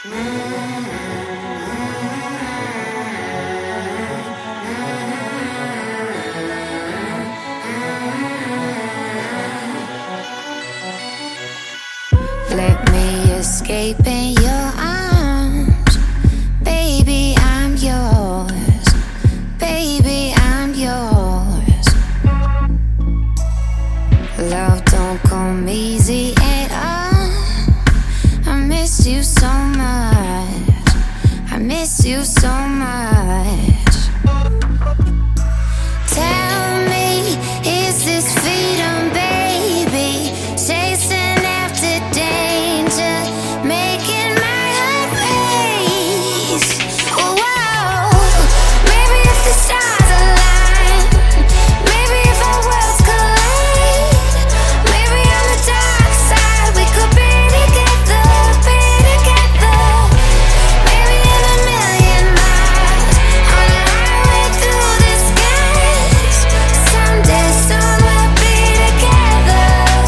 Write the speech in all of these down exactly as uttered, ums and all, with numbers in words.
Let me escape in your arms. Baby, I'm yours. Baby, I'm yours. Love don't come easy at all. I miss you so much. I miss you so much. Tell me, is this freedom, baby? Chasing after danger, making my heart race. Whoa, maybe if the stars align, maybe if our worlds collide, maybe on the dark side we could be together, be together. Maybe in a million miles, on a highway through the skies, someday soon we'll be together.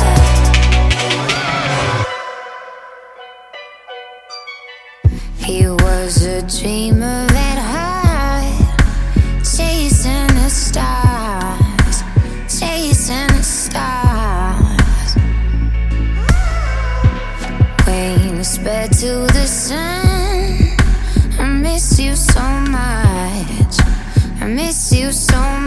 He was a dreamer at heart, chasing the stars, chasing the stars. Wings spread to the sun. I miss you so much. I miss you so much.